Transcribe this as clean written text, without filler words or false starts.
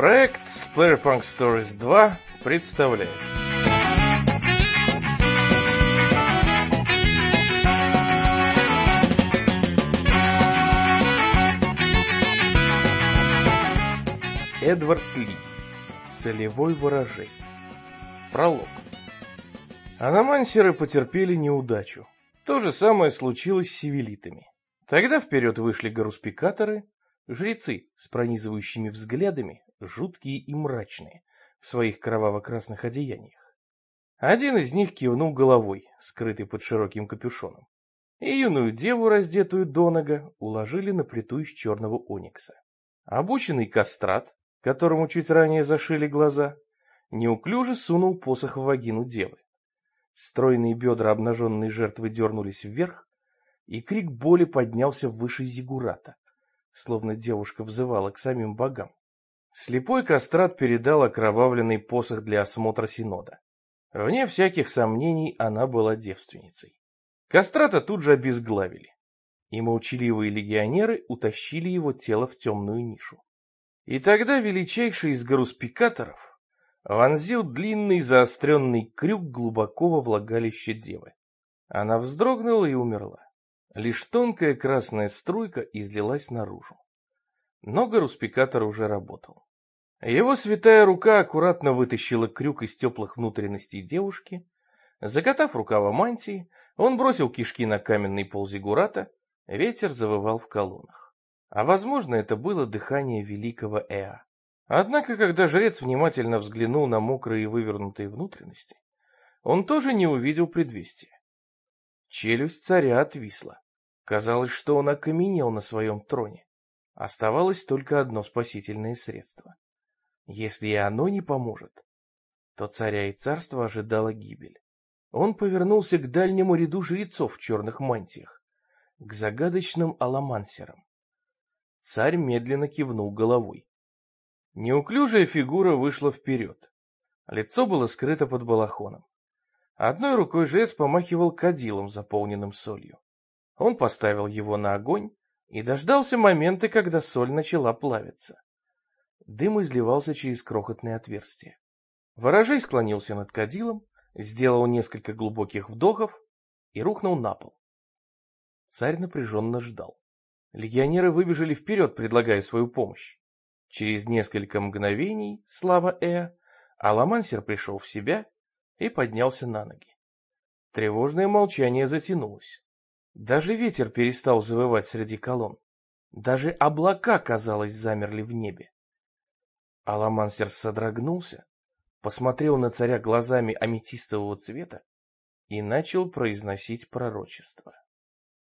Проект Splatterpunk Stories 2 представляет. Эдвард Ли. Солевой ворожей. Пролог. Аномансеры потерпели неудачу. То же самое случилось с сивилитами. Тогда вперед вышли гаруспикаторы, жрецы с пронизывающими взглядами, жуткие и мрачные, в своих кроваво-красных одеяниях. Один из них кивнул головой, скрытый под широким капюшоном, и юную деву, раздетую донага, уложили на плиту из черного оникса. Обученный кастрат, которому чуть ранее зашили глаза, неуклюже сунул посох в вагину девы. Стройные бедра обнаженной жертвы дернулись вверх, и крик боли поднялся выше зиггурата, словно девушка взывала к самим богам. Слепой кастрат передал окровавленный посох для осмотра Синода. Вне всяких сомнений она была девственницей. Кастрата тут же обезглавили, и молчаливые легионеры утащили его тело в темную нишу. И тогда величайший из гаруспикаторов вонзил длинный заостренный крюк глубоко во влагалище девы. Она вздрогнула и умерла. Лишь тонкая красная струйка излилась наружу. Но гаруспикатор уже работал. Его святая рука аккуратно вытащила крюк из теплых внутренностей девушки. Закатав рукава мантии, он бросил кишки на каменный пол зиггурата. Ветер завывал в колоннах. А возможно, это было дыхание великого Эа. Однако, когда жрец внимательно взглянул на мокрые и вывернутые внутренности, он тоже не увидел предвестия. Челюсть царя отвисла. Казалось, что он окаменел на своем троне. Оставалось только одно спасительное средство. Если и оно не поможет, то царя и царство ожидала гибель. Он повернулся к дальнему ряду жрецов в черных мантиях, к загадочным аламансерам. Царь медленно кивнул головой. Неуклюжая фигура вышла вперед. Лицо было скрыто под балахоном. Одной рукой жрец помахивал кадилом, заполненным солью. Он поставил его на огонь и дождался момента, когда соль начала плавиться. Дым изливался через крохотное отверстие. Ворожей склонился над кадилом, сделал несколько глубоких вдохов и рухнул на пол. Царь напряженно ждал. Легионеры выбежали вперед, предлагая свою помощь. Через несколько мгновений, слава Эа, аламансер пришел в себя и поднялся на ноги. Тревожное молчание затянулось. Даже ветер перестал завывать среди колонн. Даже облака, казалось, замерли в небе. Аламансер содрогнулся, посмотрел на царя глазами аметистового цвета и начал произносить пророчество.